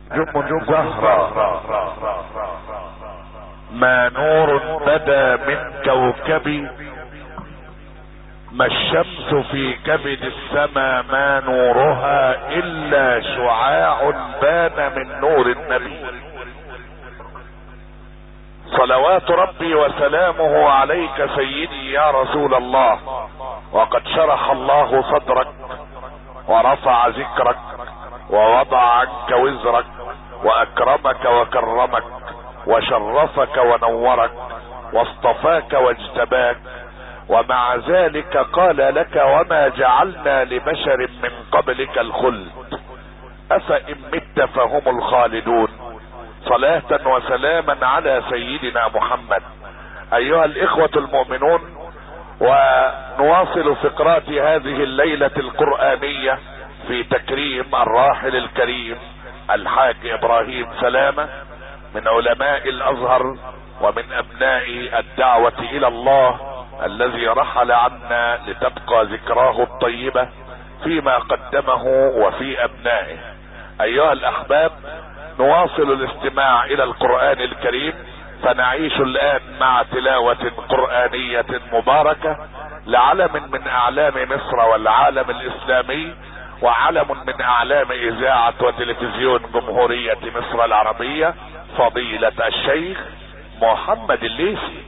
أنجم زهرة ما نور بدا من كوكبي، ما الشمس في كبد السما ما نورها إلا شعاع بان من نور النبي. صلوات ربي وسلامه عليك سيدي يا رسول الله، وقد شرح الله صدرك ورفع ذكرك ووضع عنك وزرك واكرمك وكرمك وشرفك ونورك واصطفاك واجتباك، ومع ذلك قال لك وما جعلنا لبشر من قبلك الخلد افإن مت فهم الخالدون. صلاة وسلاما على سيدنا محمد. ايها الاخوة المؤمنون، ونواصل فقرات هذه الليلة القرآنية في تكريم الراحل الكريم الحاج ابراهيم سلامة من علماء الازهر ومن ابناء الدعوة الى الله الذي رحل عنا لتبقى ذكراه الطيبة فيما قدمه وفي ابنائه. ايها الاحباب، نواصل الاستماع الى القرآن الكريم، فنعيش الان مع تلاوة قرآنية مباركة لعلم من اعلام مصر والعالم الاسلامي، وعلم من اعلام اذاعة وتلفزيون جمهورية مصر العربية، فضيلة الشيخ محمد الليثي.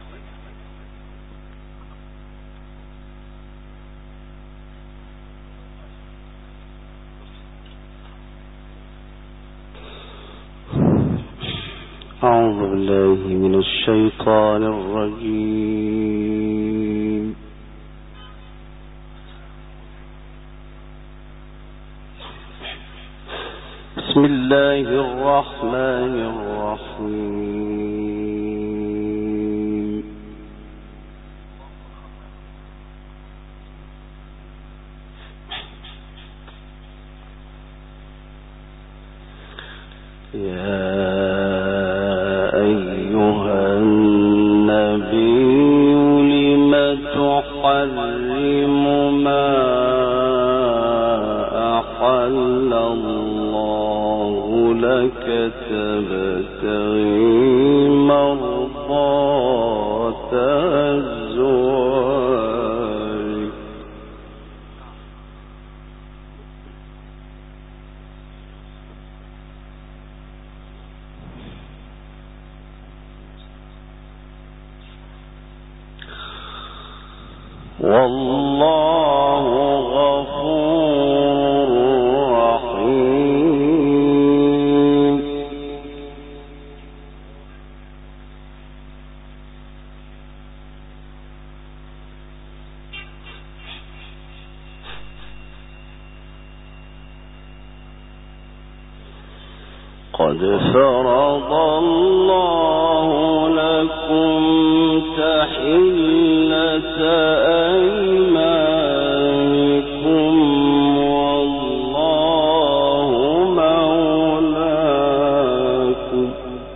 أعوذ بالله من الشيطان الرجيم. بسم الله الرحمن الرحيم. يا أيها النبي لم تحرم ما أحل الله لك تبتغي مرضات أزواجك. والله غفور رحيم. قد فرض الله لكم تحلة أيمانكم والله مولاكم.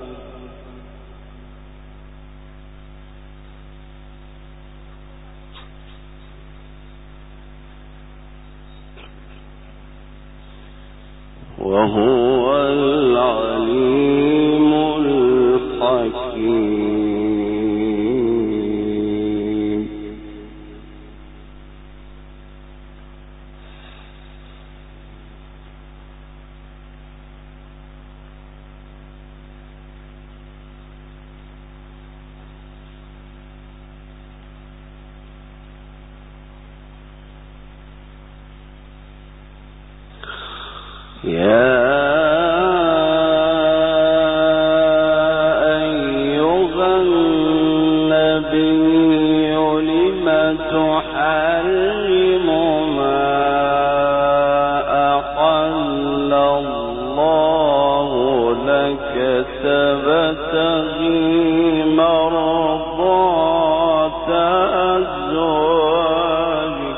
وهو العليم الحكيم. يا أيها النبي لم تحرم ما أحل الله لك تبتغي مرضات أزواجك.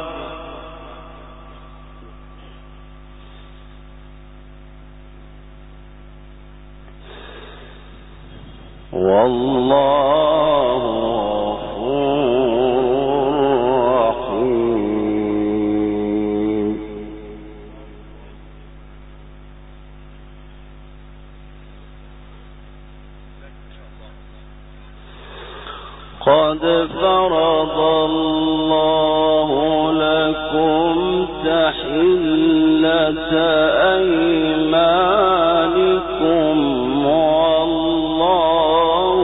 والله غفور رحيم. قد فرض الله لكم تحلة أيمانكم والله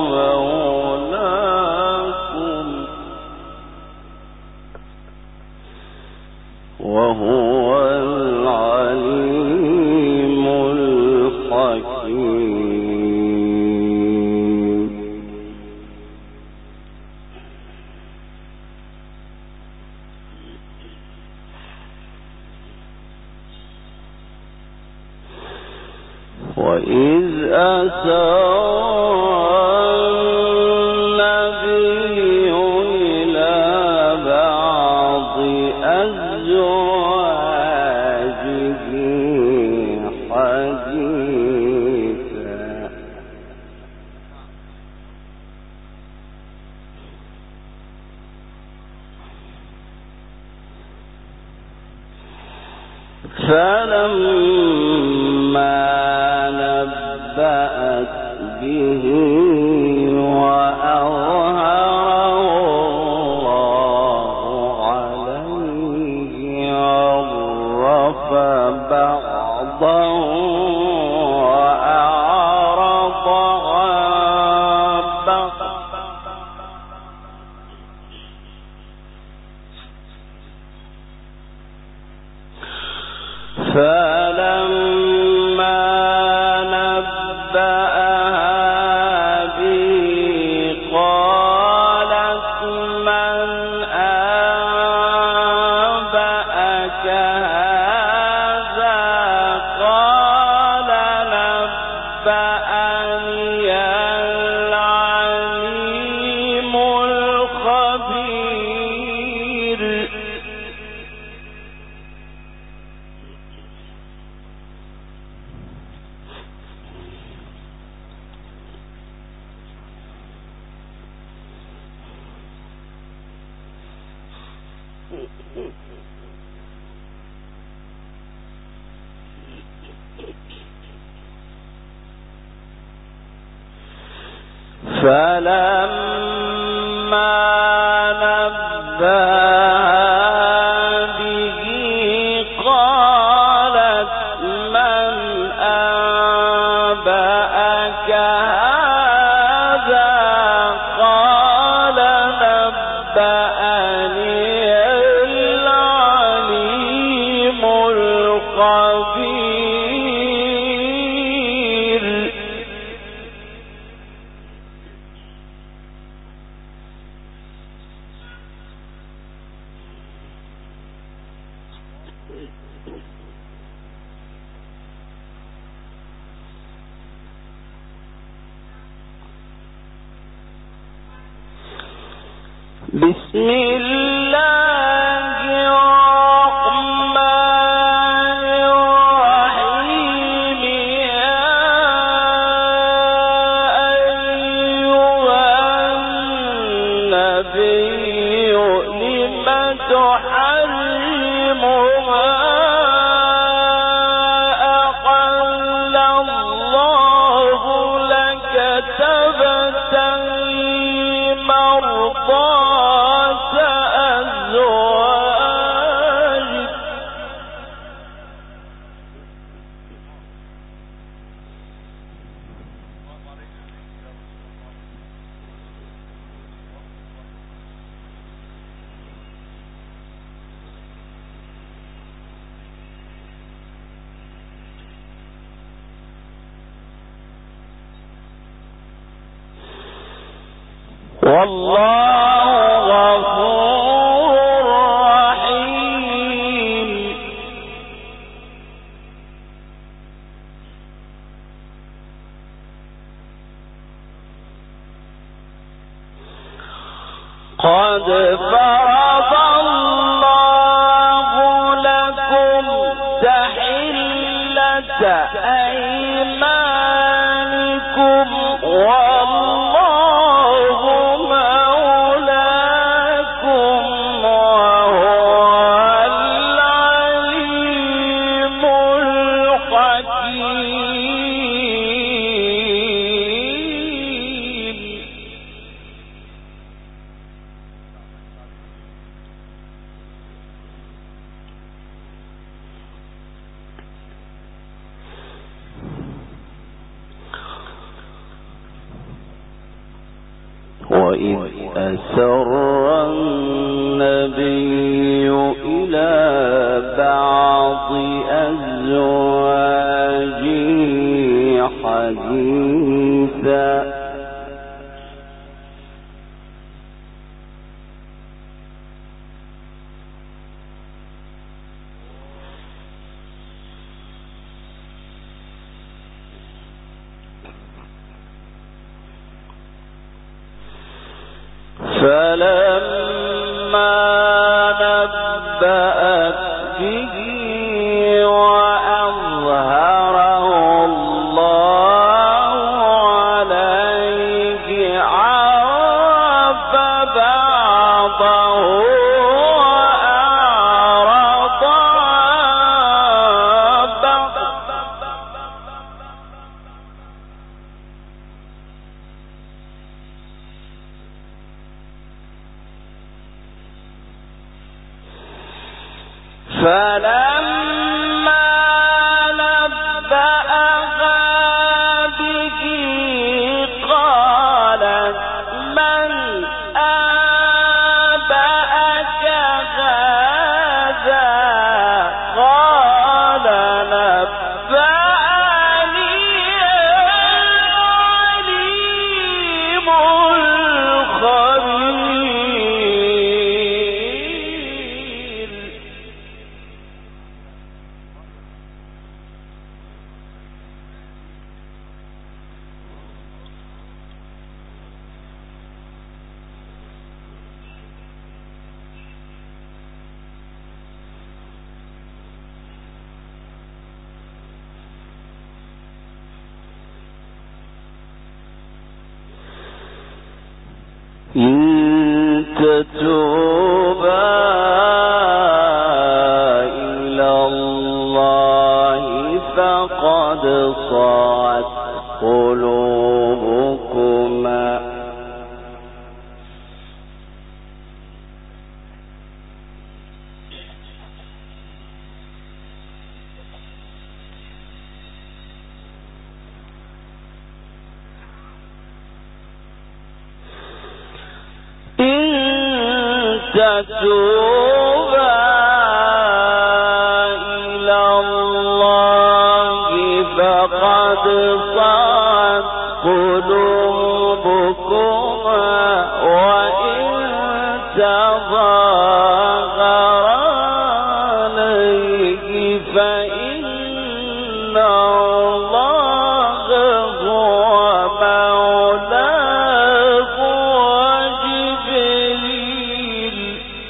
مولاكم وهو العليم الحكيم. وإذ النبي إلى بعض أزواجه حديثا فلما نبأت به وأظهره الله عليه عرف بعضه وأعرض عن بعض فلما نبأها به قالت من أنبأك هذا قال نبأني العليم الخبير. فلما نبأها به قالت من أنبأك هذا قال نبأني العليم الخبير. بسم الله الرحمن الرحيم. يا أيها النبي لم تحرم ما أحل الله لك تبتغي مرضات أزواجك والله غفور رحيم. قد فرض الله لكم تحلة أيمانكم والله مولاكم وهو العليم الحكيم. وإذ أسر النبي إلى بعض أزواجه حديثا فلما نبأت به وأظهره الله عليه عرف بعضه وأعرض عن بعض فلما نبأها به قالت من أنبأك هذا قال نبأني العليم الخبير. إن تتوبا إلى الله فقد صغت قلوبكما تتوبا إلى الله فقد صغت قلوبكما وإن تظاهرا عليه فإن الله هو مولاه وجبريل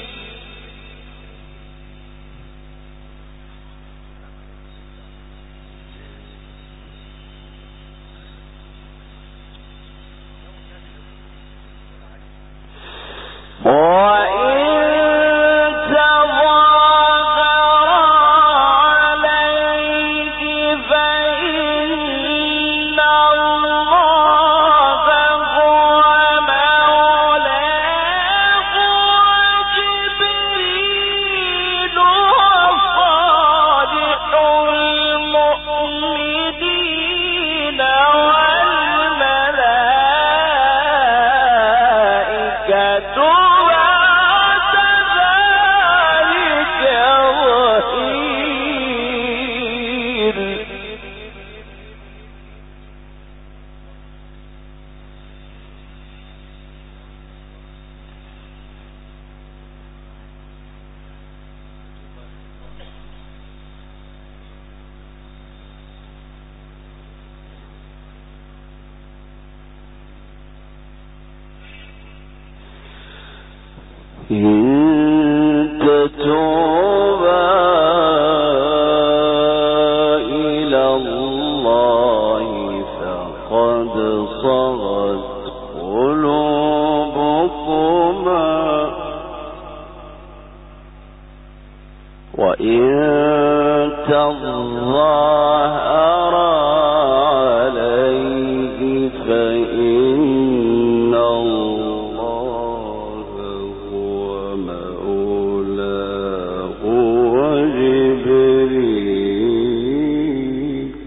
إن تتوبا إلى الله فقد صغت قلوبكما وإن تظاهرا عليه فإن الله هو مولاه وجبريل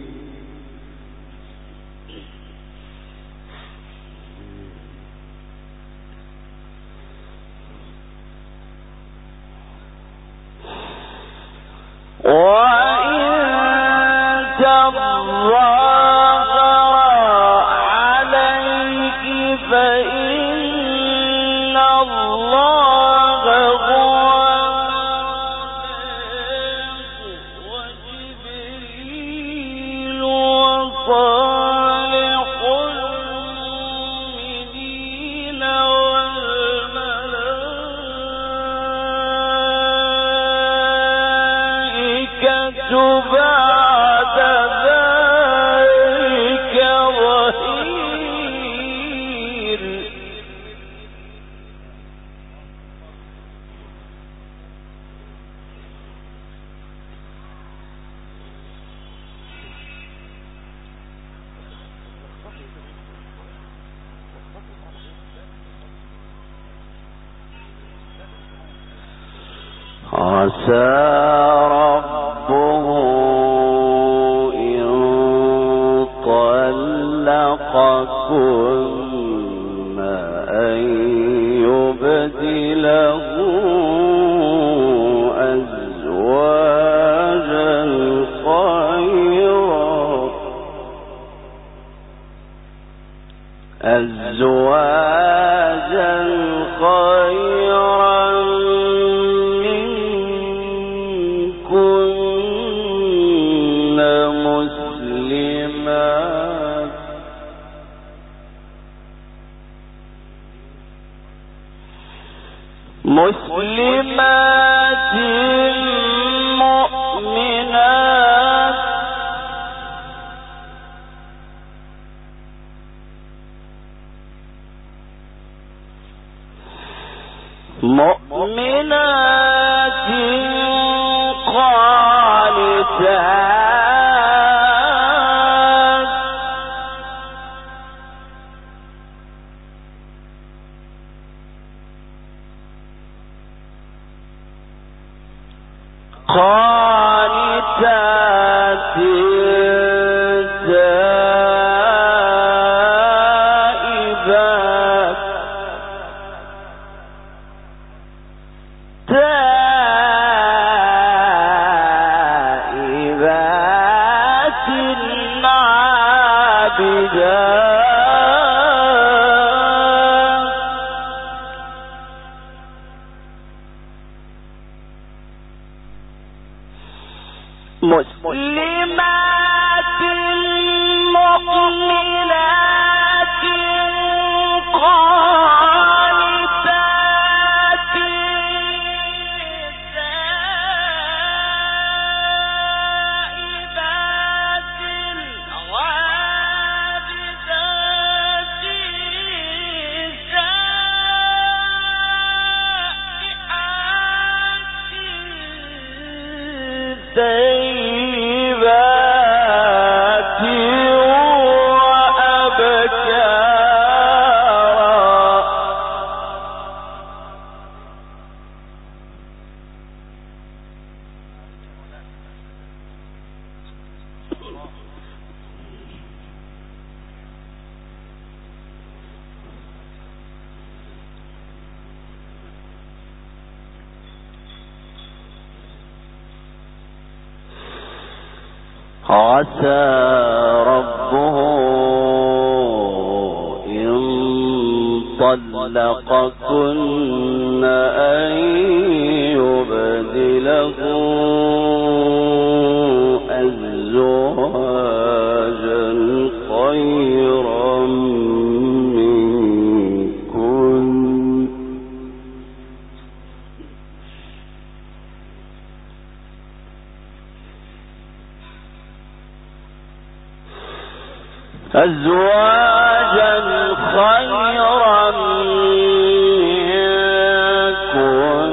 عسى ربه إن طلقكن أن يبدله أزواجا خيرا مسلمات مؤمنات قانتات مسلمات مؤمنات قانتات تائبات عابدات سائحات عسى ربه إن طلقكن أن يبدله أزواجا خيرا منكن أزواجا خيرا منكن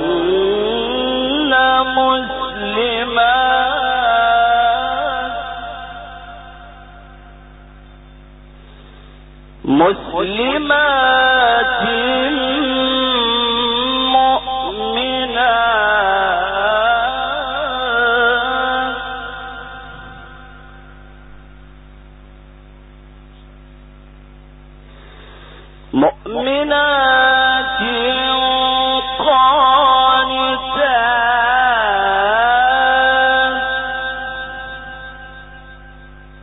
مسلمات مؤمنات قانتات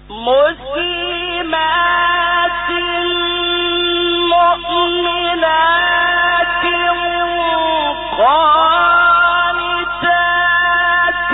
مسلمات مؤمنات قانتات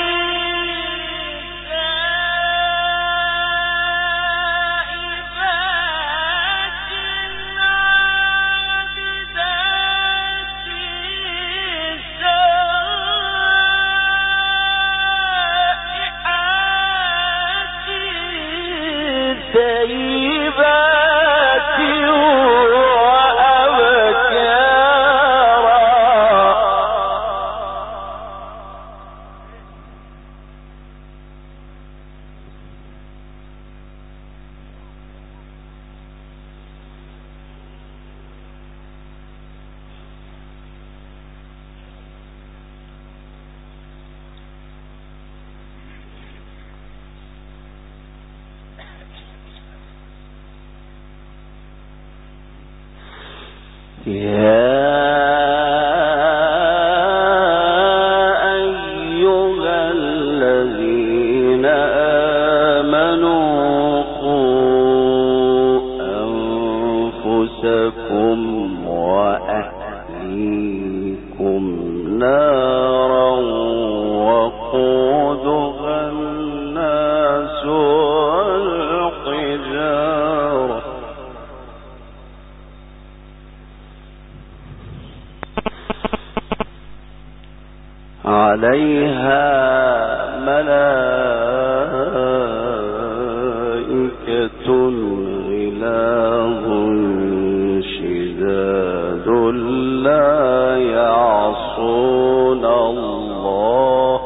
عليها ملائكة غلاظ شداد لا يعصون الله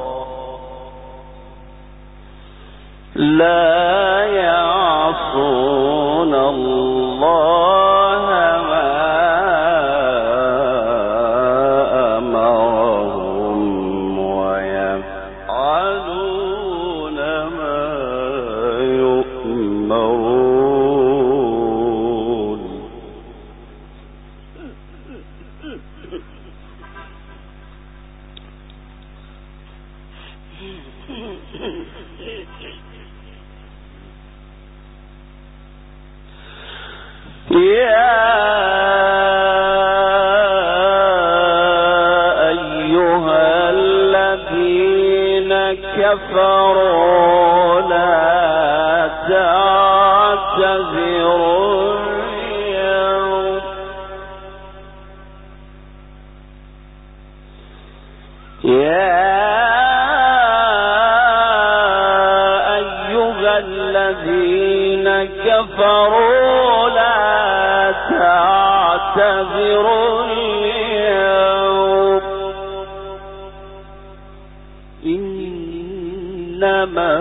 كفروا لا تعتذروا اليوم يا أيها الذين كفروا لا تعتذروا اليوم إنما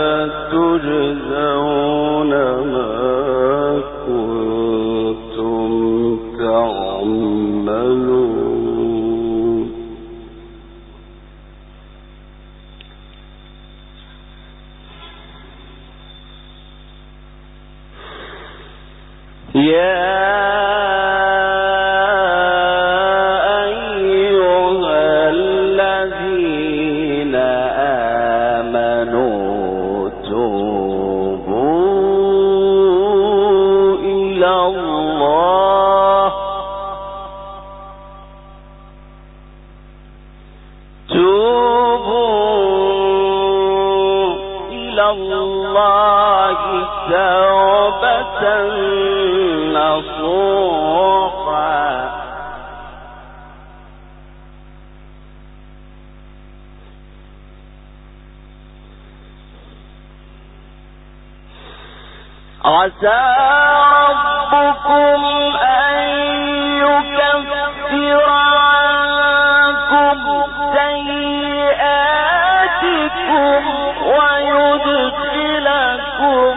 تجزون ما كنتم تعملون يا توبة نصوحا عسى ربكم أن يكفر عنكم سيئاتكم ويدخلكم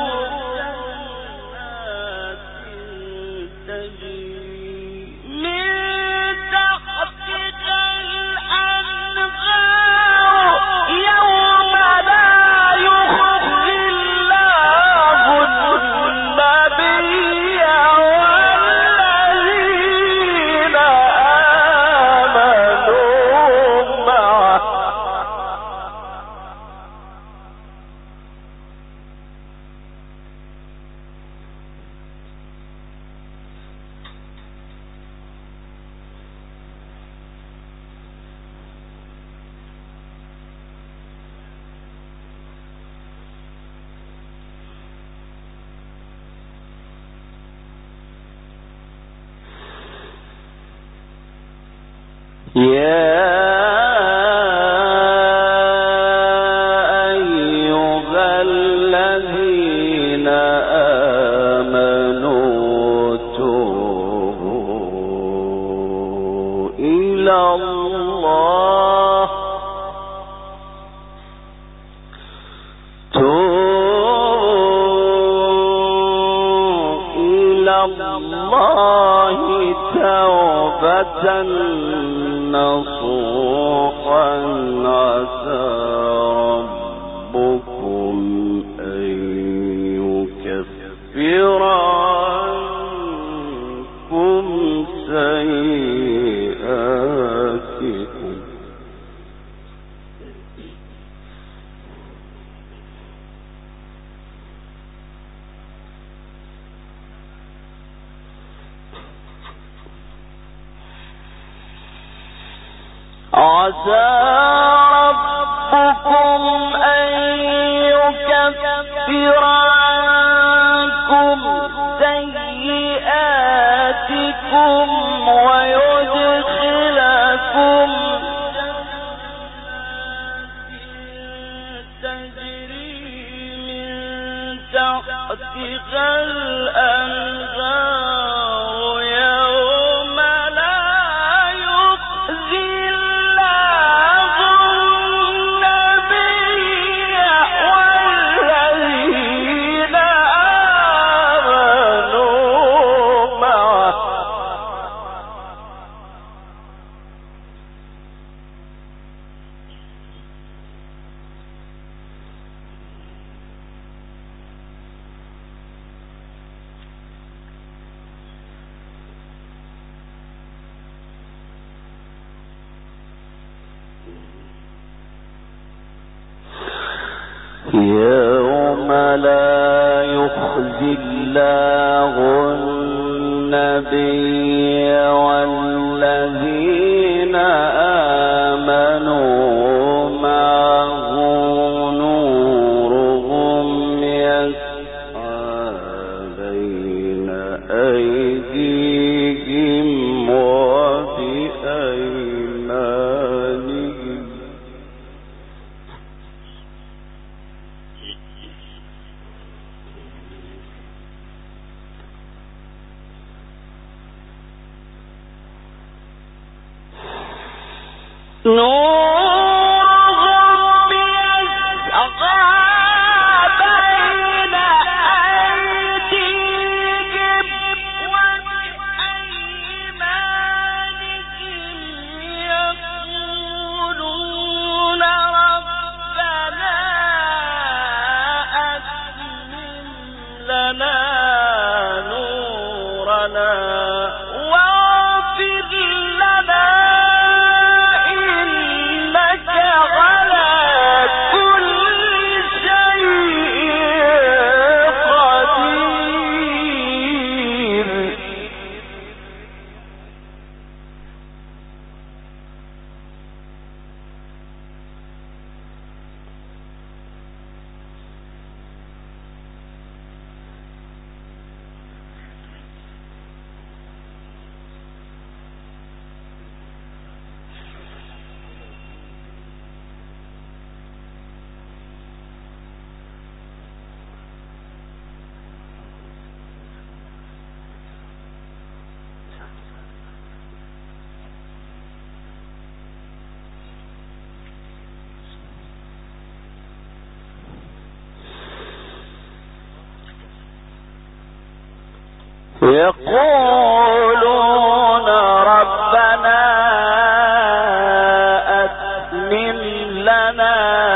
نصوحا عسى ربكم أن يكفر عنكم سيئاتكم عسى ربكم أن يكفر عنكم سيئاتكم ويدخلكم تجري من تحتها الأنهار يوم لا يخزي يوم لا يخزي الله النبي والذين آمنوا معه نورهم يسعى بين أيديهم وبأيمانهم نورهم يسعى بين أيديهم وبأيمانهم يقولون ربنا أتمم لنا نورنا واغفر لنا يقولون ربنا أتمم لنا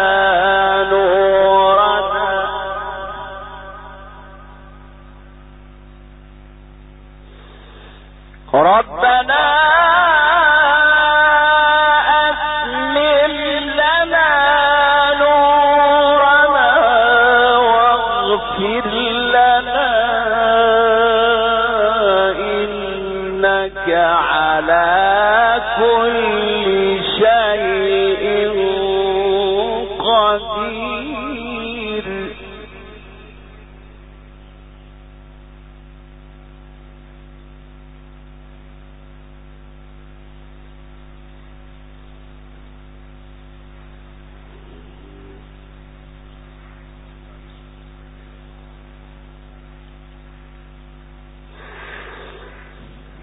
نورنا ربنا أتمم لنا نورنا واغفر لنا إنك على كل شيء قدير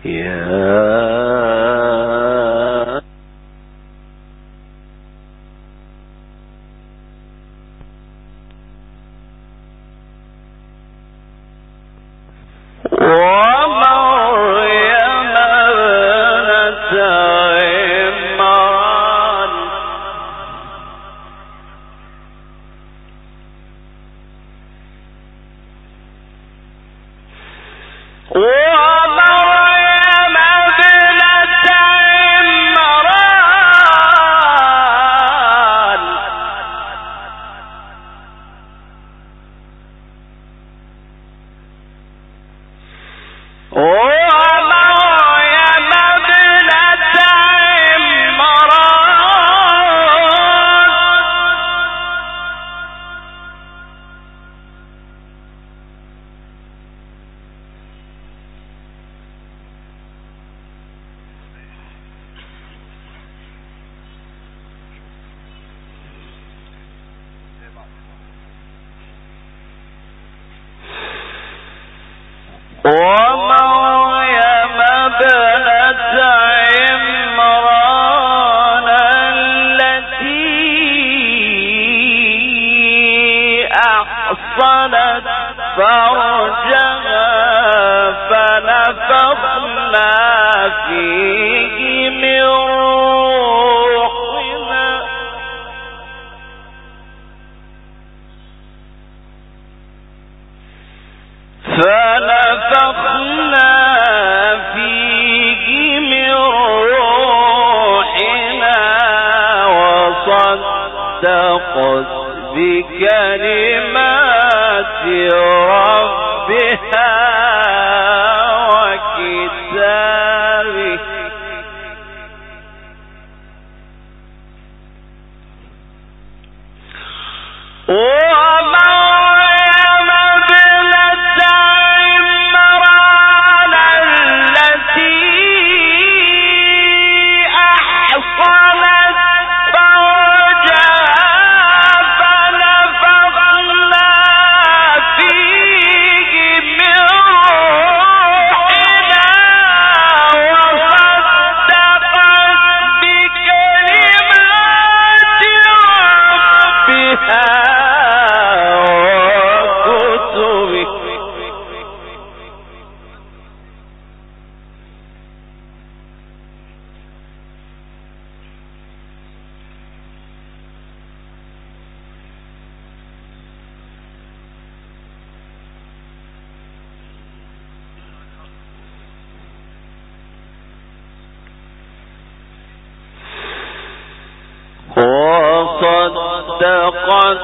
وصدقت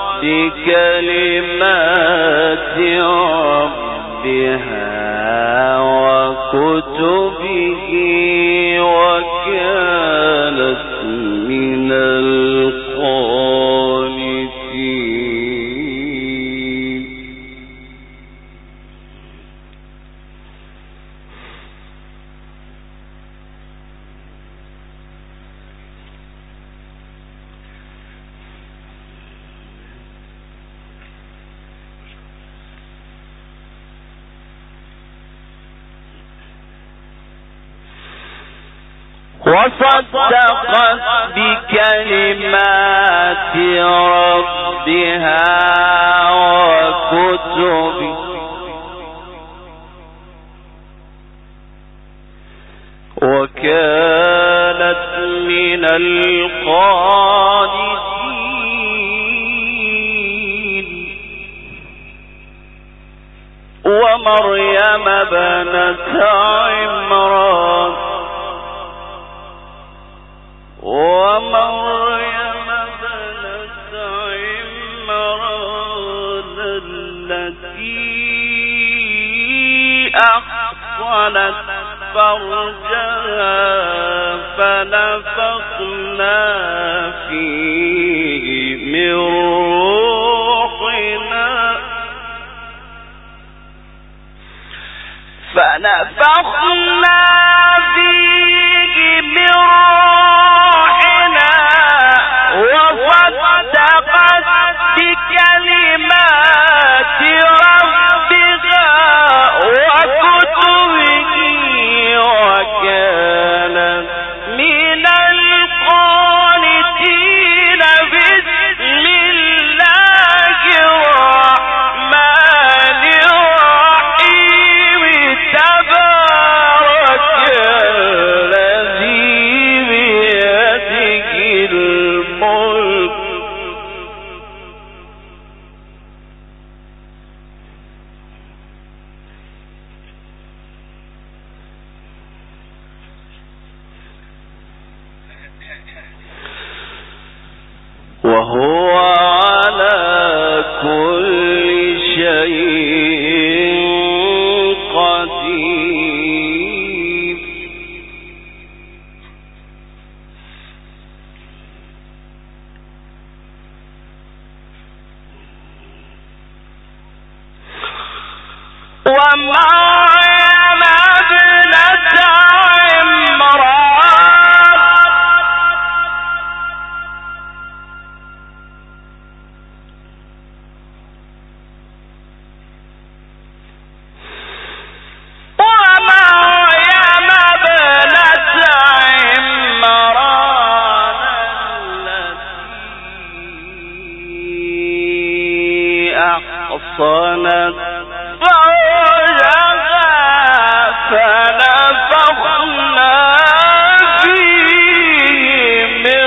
بكلمات ربها وكتبه وكانت من القانتين. وصدقت بكلمات ربها وكتبه وكانت من القانتين. ومريم ابنة عمران التي أحصنت فرجها فنفخنا فيه من روحنا وصدقت بكلمات ربها وكتبه وهو على كل شيء قدير. ومريم ابنة صنت فرجها فنفخنا فيه من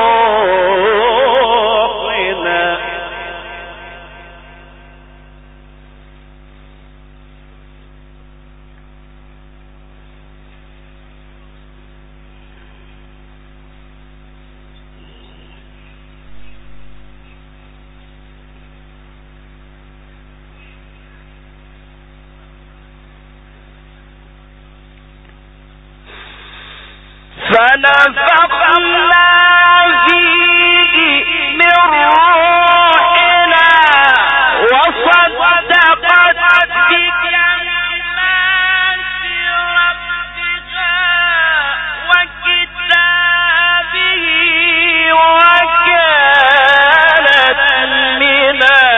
روحنا. فنفخنا فيه من روحنا وصدقت بكلمات ربها وكتابه وكانت من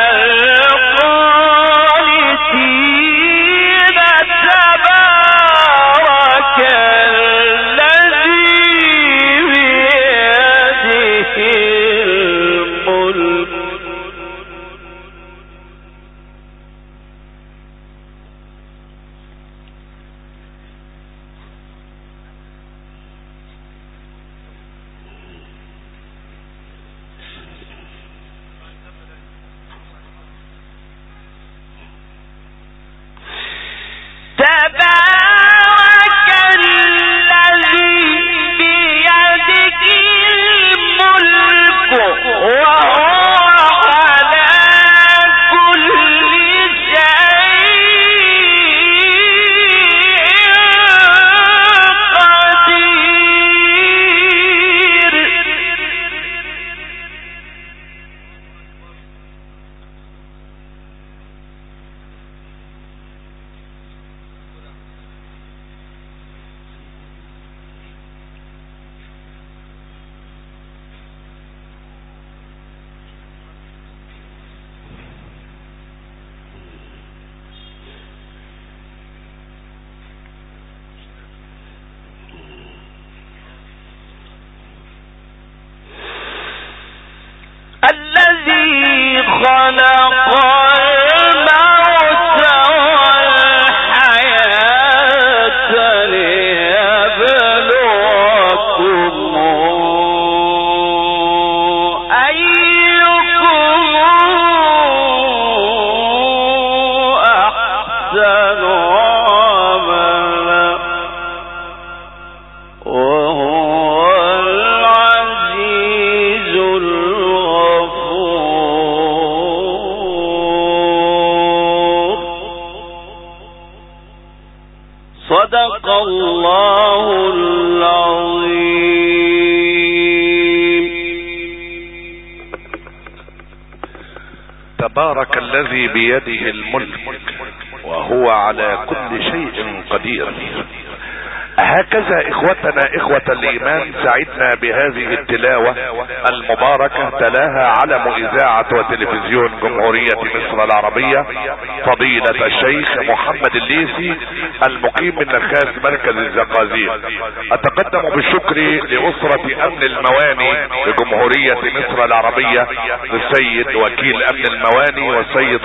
القانتين. تبارك الذي بيده الملك وهو على كل الذي خلق الموت والحياة ليبلوكم أيكم أحسن عملا وهو العزيز الغفور. صدق الله العظيم. تبارك الذي بيده الملك وهو على كل شيء قدير. هكذا اخوتنا اخوة الايمان سعدنا بهذه التلاوة المباركة تلاها علم اذاعة وتلفزيون جمهورية مصر العربية فضيلة الشيخ محمد الليثي المقيم من نخاس مركز الزقازيق. اتقدم بالشكر لاسرة امن المواني لجمهورية مصر العربية للسيد وكيل امن المواني والسيد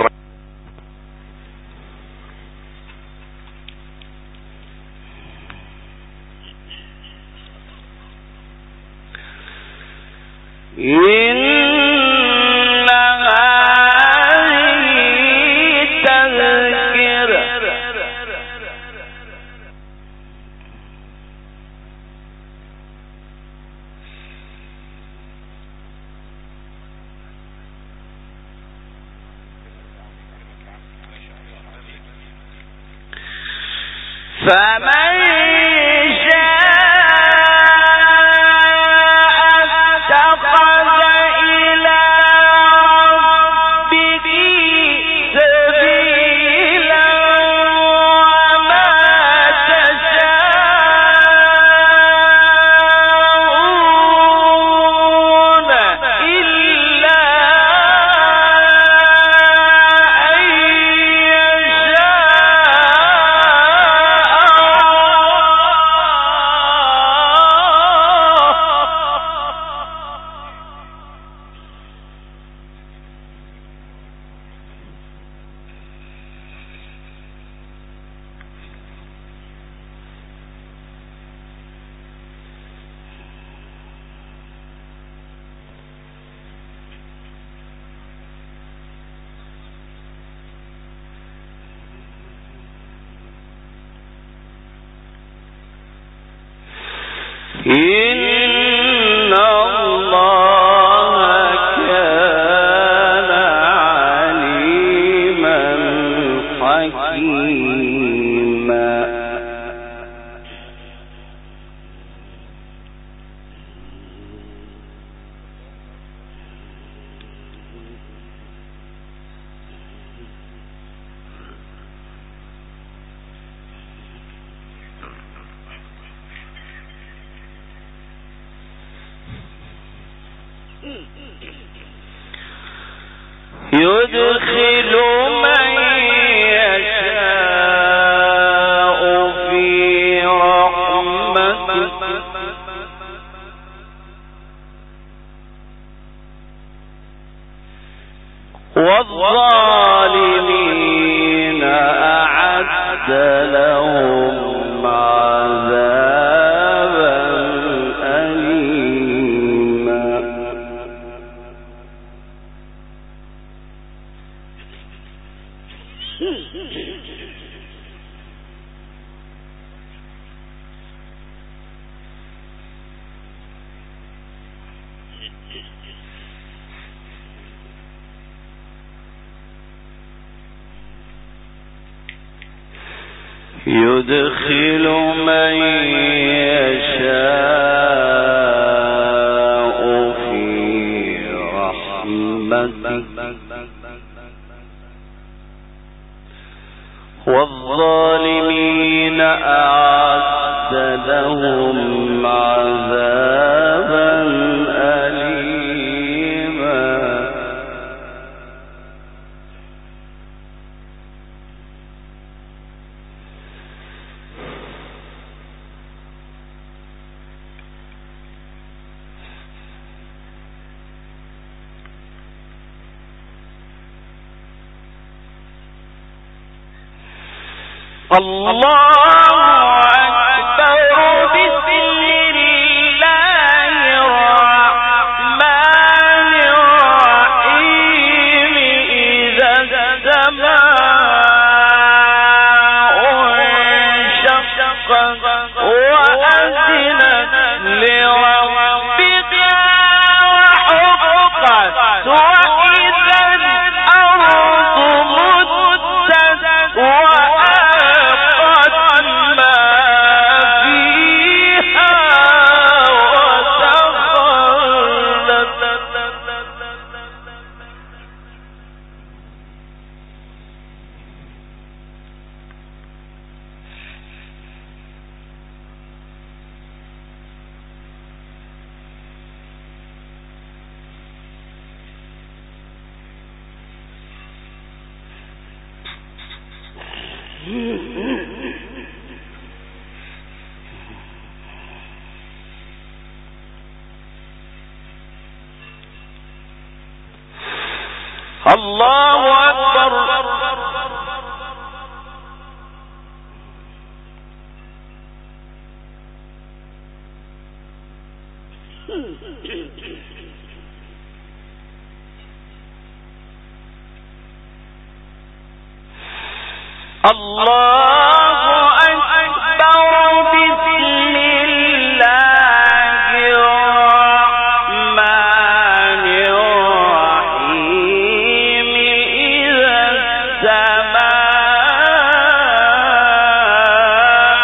إن الله كان عليما حكيما. يدخل من يشاء في رحمته والظالمين أعد لهم عذابا أليما. يدخل من يشاء في رحمته والظالمين أعد لهم عذابا أليما. الله أكبر. بسم الله الرحمن الرحيم. إذا السماء انشقت وأذنت لربها وحقت وإذا الأرض مدت الله أكبر. الله أكبر. بسم الله الرحمن الرحيم. إذا السماء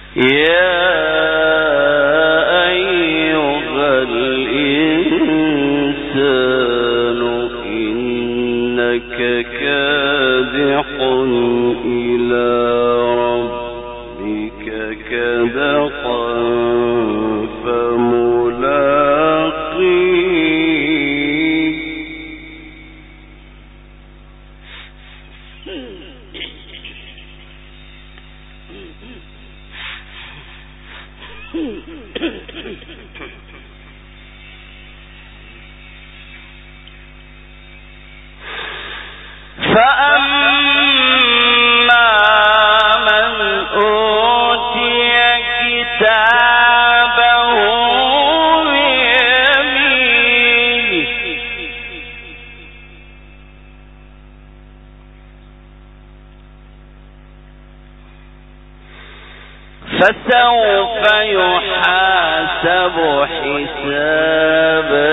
فسوف يحاسب حسابا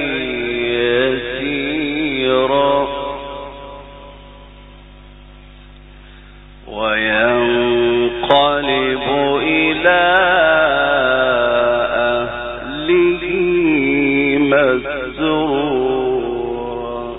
يسيرا وينقلب إلى أهله مسرورا.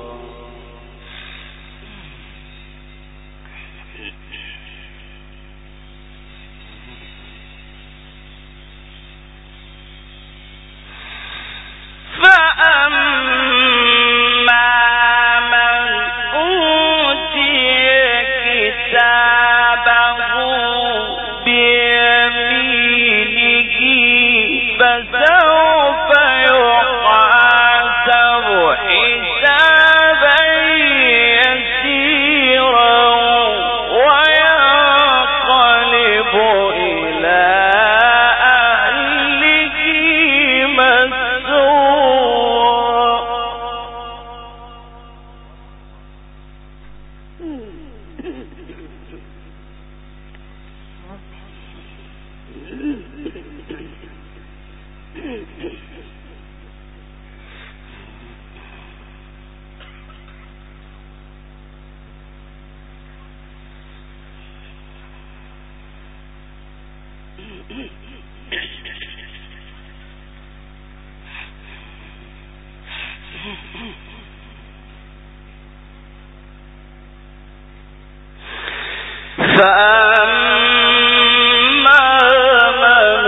فأما من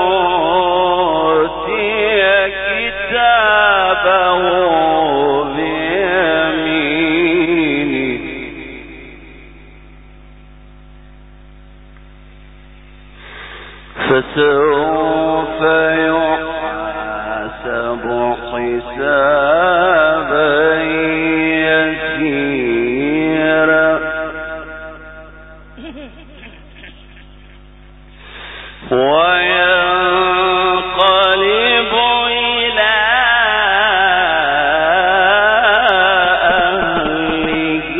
أوتي كتابه بيمينه فسوف يحاسب حسابا يسيرا وينقلب إلى أهله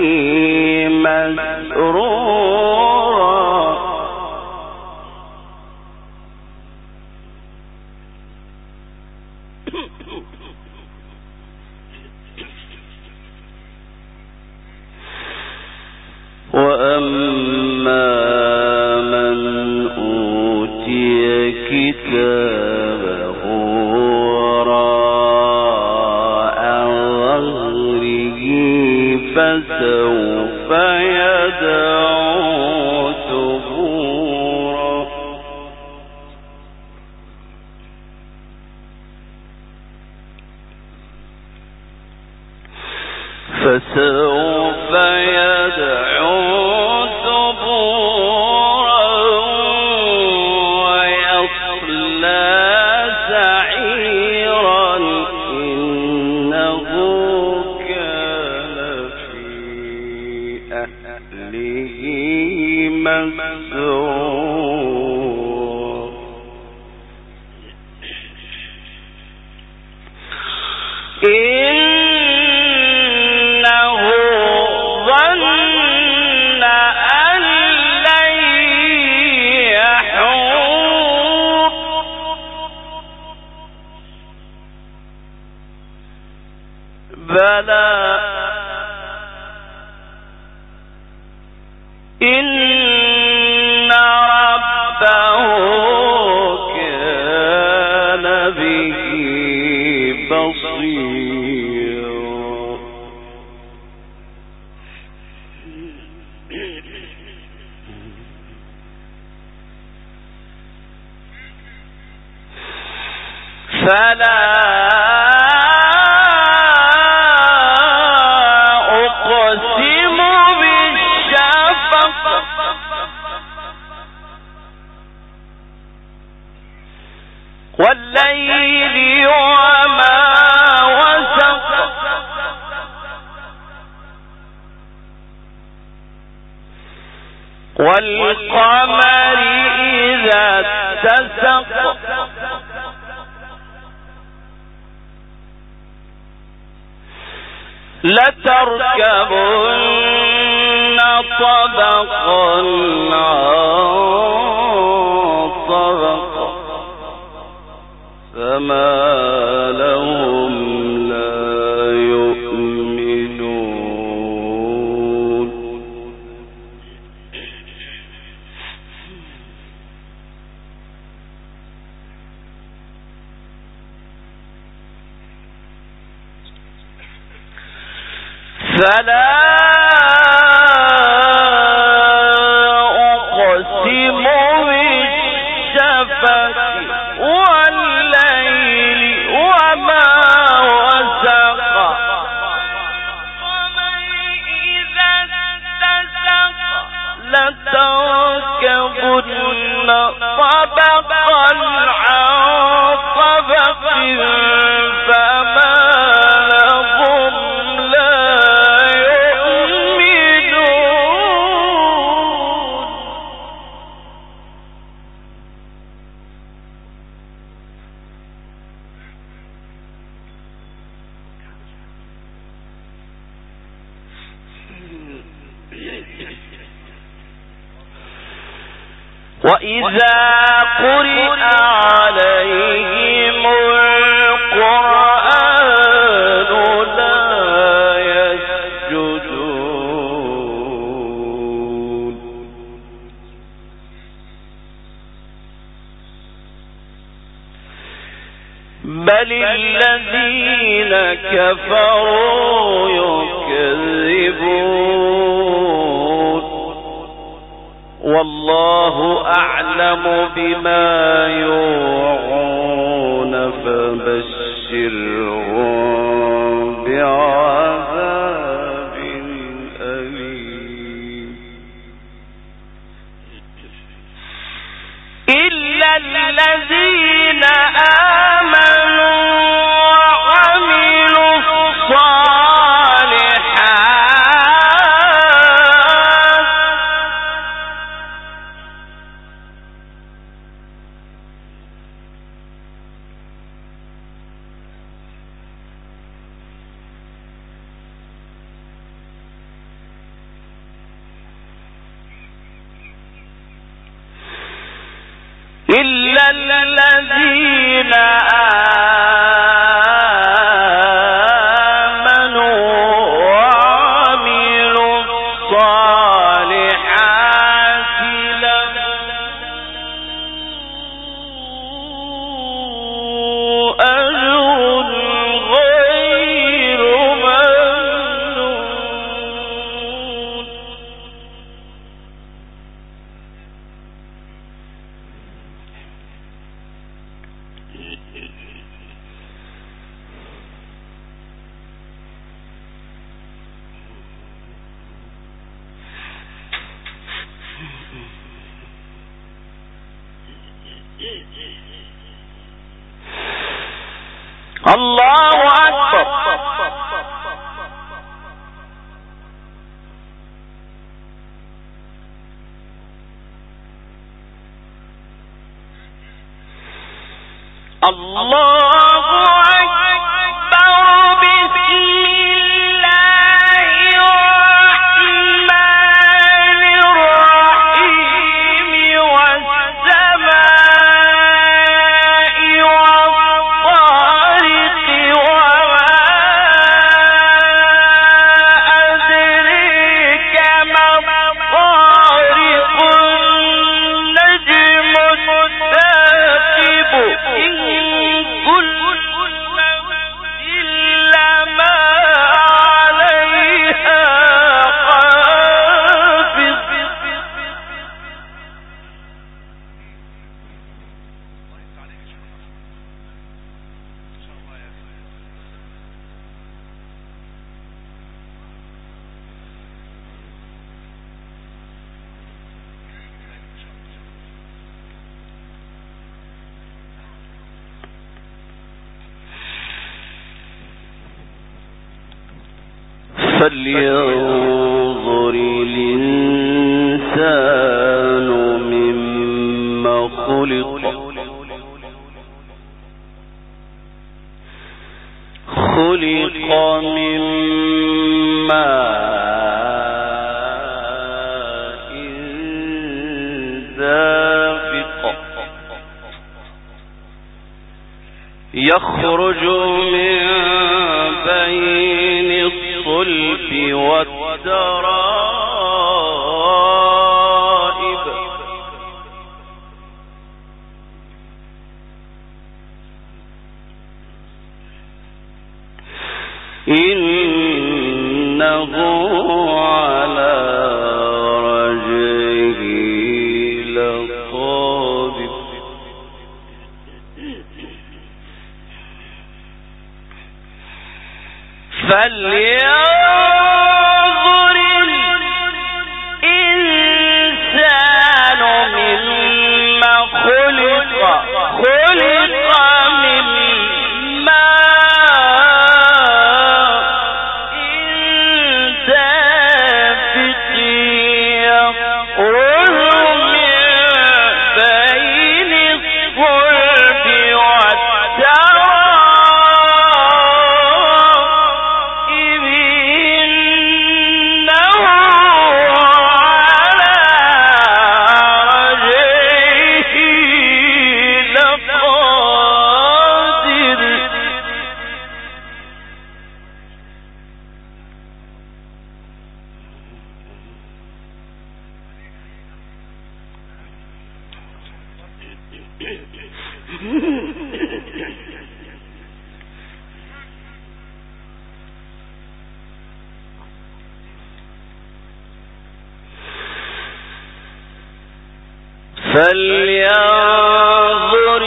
مسرورا. وأما من أوتي كتابه وراء ظهره فسوف يدعو ثبورا. فسوف يدعو ثبورا ويصلى سعيرا إنه كان في أهله مسرورا. إنه ظن أن لن يحور بلى إن فلا أقسم بالشفق والليل وما وسق والقمر إذا اتسق لتركبن طبقا عن طبق فما لهم لا يؤمنون فلا أقسم بالشفق والليل وما وسق إذا اتسق لتركبن طبقا عن طبق فما لهم لا يؤمنون وإذا قرئ عليهم القرآن لا يسجدون بل الذين كفروا يكذبون والله أعلم بما يوعون فبشرهم بعذاب أليم إلا الذين آمنوا وعملوا إلا الذين آمنوا وعملوا الصالحات لهم أجر غير ممنون الله أكبر الله أكبر بسم الله الرحمن الرحيم والسماء والطارق وما أدريك ما الطارق النجم الثاقب إن كل فلينظر الإنسان مما خلق من ماء دافق يخرج من بين الصلب والترائب إنه على رجعه لقادر فلينظر الإنسان مما خلق من ماء دافق يخرج من بين الصلب والترائب إنه على رجعه لقادر فلينظر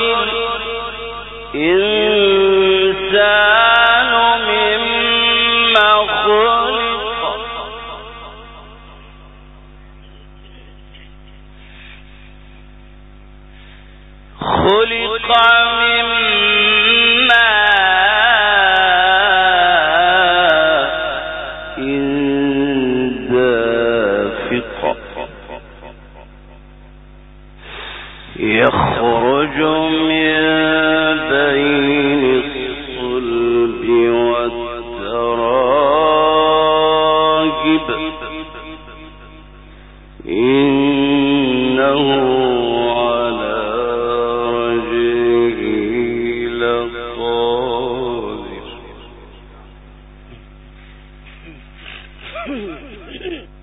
الإنسان مما خلق من ماء دافق يخرج من بين الصلب والترائب إنه على رجعه لقادر